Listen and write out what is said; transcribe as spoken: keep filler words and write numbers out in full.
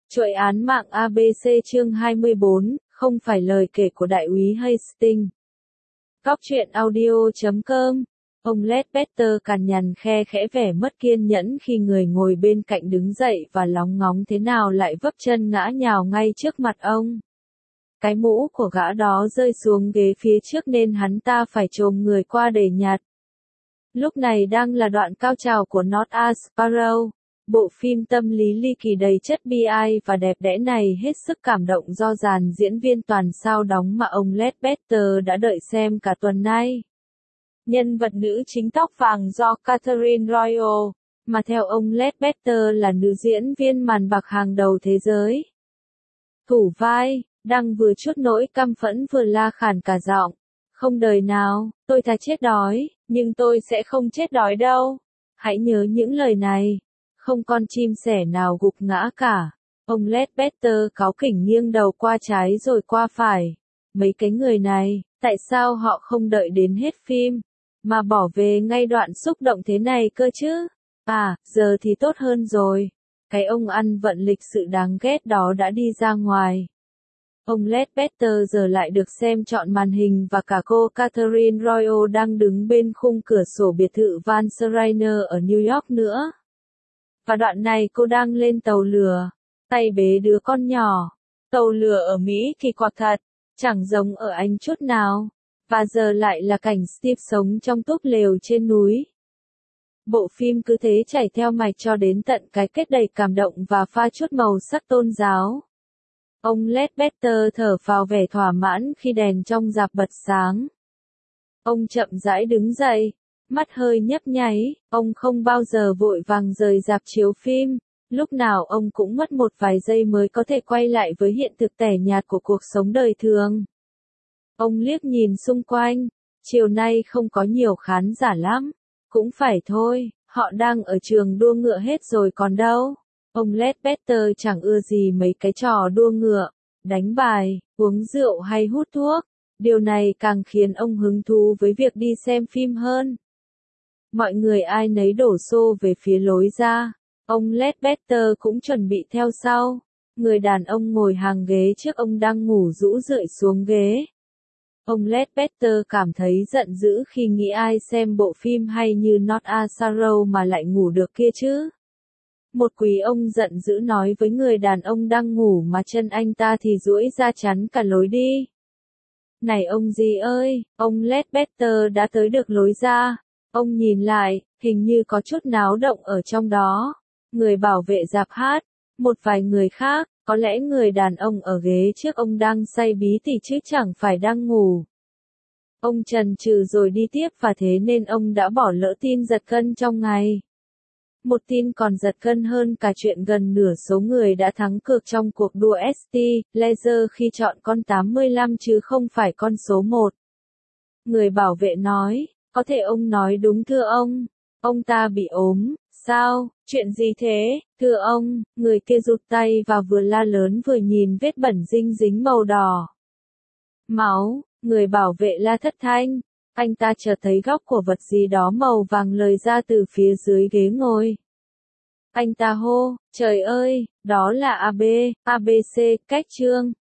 Chuỗi án mạng a bê xê chương hai mươi bốn, không phải lời kể của đại úy Hastings. Góc truyện audio chấm com. Ông Ledbetter cằn nhằn khe khẽ vẻ mất kiên nhẫn khi người ngồi bên cạnh đứng dậy và lóng ngóng thế nào lại vấp chân ngã nhào ngay trước mặt ông. Cái mũ của gã đó rơi xuống ghế phía trước nên hắn ta phải chồm người qua để nhặt. Lúc này đang là đoạn cao trào của Not a Sparrow. Bộ phim tâm lý ly kỳ đầy chất bi ai và đẹp đẽ này hết sức cảm động do dàn diễn viên toàn sao đóng mà ông Ledbetter đã đợi xem cả tuần nay. Nhân vật nữ chính tóc vàng do Catherine Royal, mà theo ông Ledbetter là nữ diễn viên màn bạc hàng đầu thế giới. Thủ vai, đang vừa chút nỗi căm phẫn vừa la khàn cả giọng. Không đời nào, tôi thà chết đói, nhưng tôi sẽ không chết đói đâu. Hãy nhớ những lời này. Không con chim sẻ nào gục ngã cả. Ông Ledbetter cáu kỉnh nghiêng đầu qua trái rồi qua phải. Mấy cái người này, tại sao họ không đợi đến hết phim, mà bỏ về ngay đoạn xúc động thế này cơ chứ? À, giờ thì tốt hơn rồi. Cái ông ăn vận lịch sự đáng ghét đó đã đi ra ngoài. Ông Ledbetter giờ lại được xem trọn màn hình và cả cô Catherine Royal đang đứng bên khung cửa sổ biệt thự Van Schreiner ở New York nữa. Và đoạn này cô đang lên tàu lửa, tay bế đứa con nhỏ. Tàu lửa ở Mỹ kỳ quặc thật, chẳng giống ở Anh chút nào. Và giờ lại là cảnh Steve sống trong túp lều trên núi. Bộ phim cứ thế chảy theo mạch cho đến tận cái kết đầy cảm động và pha chút màu sắc tôn giáo. Ông Ledbetter thở phào vẻ thỏa mãn khi đèn trong rạp bật sáng. Ông chậm rãi đứng dậy. Mắt hơi nhấp nháy, ông không bao giờ vội vàng rời rạp chiếu phim, lúc nào ông cũng mất một vài giây mới có thể quay lại với hiện thực tẻ nhạt của cuộc sống đời thường. Ông liếc nhìn xung quanh, chiều nay không có nhiều khán giả lắm, cũng phải thôi, họ đang ở trường đua ngựa hết rồi còn đâu. Ông Ledbetter chẳng ưa gì mấy cái trò đua ngựa, đánh bài, uống rượu hay hút thuốc, điều này càng khiến ông hứng thú với việc đi xem phim hơn. Mọi người ai nấy đổ xô về phía lối ra. Ông Ledbetter cũng chuẩn bị theo sau. Người đàn ông ngồi hàng ghế trước ông đang ngủ rũ rượi xuống ghế. Ông Ledbetter cảm thấy giận dữ khi nghĩ ai xem bộ phim hay như Not a Sparrow mà lại ngủ được kia chứ. Một quý ông giận dữ nói với người đàn ông đang ngủ mà chân anh ta thì duỗi ra chắn cả lối đi. Này ông gì ơi, ông Ledbetter đã tới được lối ra. Ông nhìn lại, hình như có chút náo động ở trong đó. Người bảo vệ rạp hát, một vài người khác, có lẽ người đàn ông ở ghế trước ông đang say bí tỉ chứ chẳng phải đang ngủ. Ông chần chừ rồi đi tiếp và thế nên ông đã bỏ lỡ tin giật gân trong ngày. Một tin còn giật gân hơn cả chuyện gần nửa số người đã thắng cược trong cuộc đua ét tê Laser khi chọn con tám mươi lăm chứ không phải con số một. Người bảo vệ nói. Có thể ông nói đúng thưa ông. Ông ta bị ốm, sao, chuyện gì thế, thưa ông, người kia rụt tay và vừa la lớn vừa nhìn vết bẩn dinh dính màu đỏ. Máu, người bảo vệ la thất thanh, anh ta chợt thấy góc của vật gì đó màu vàng lời ra từ phía dưới ghế ngồi. Anh ta hô, trời ơi, đó là a bê, a bê xê, cách chương.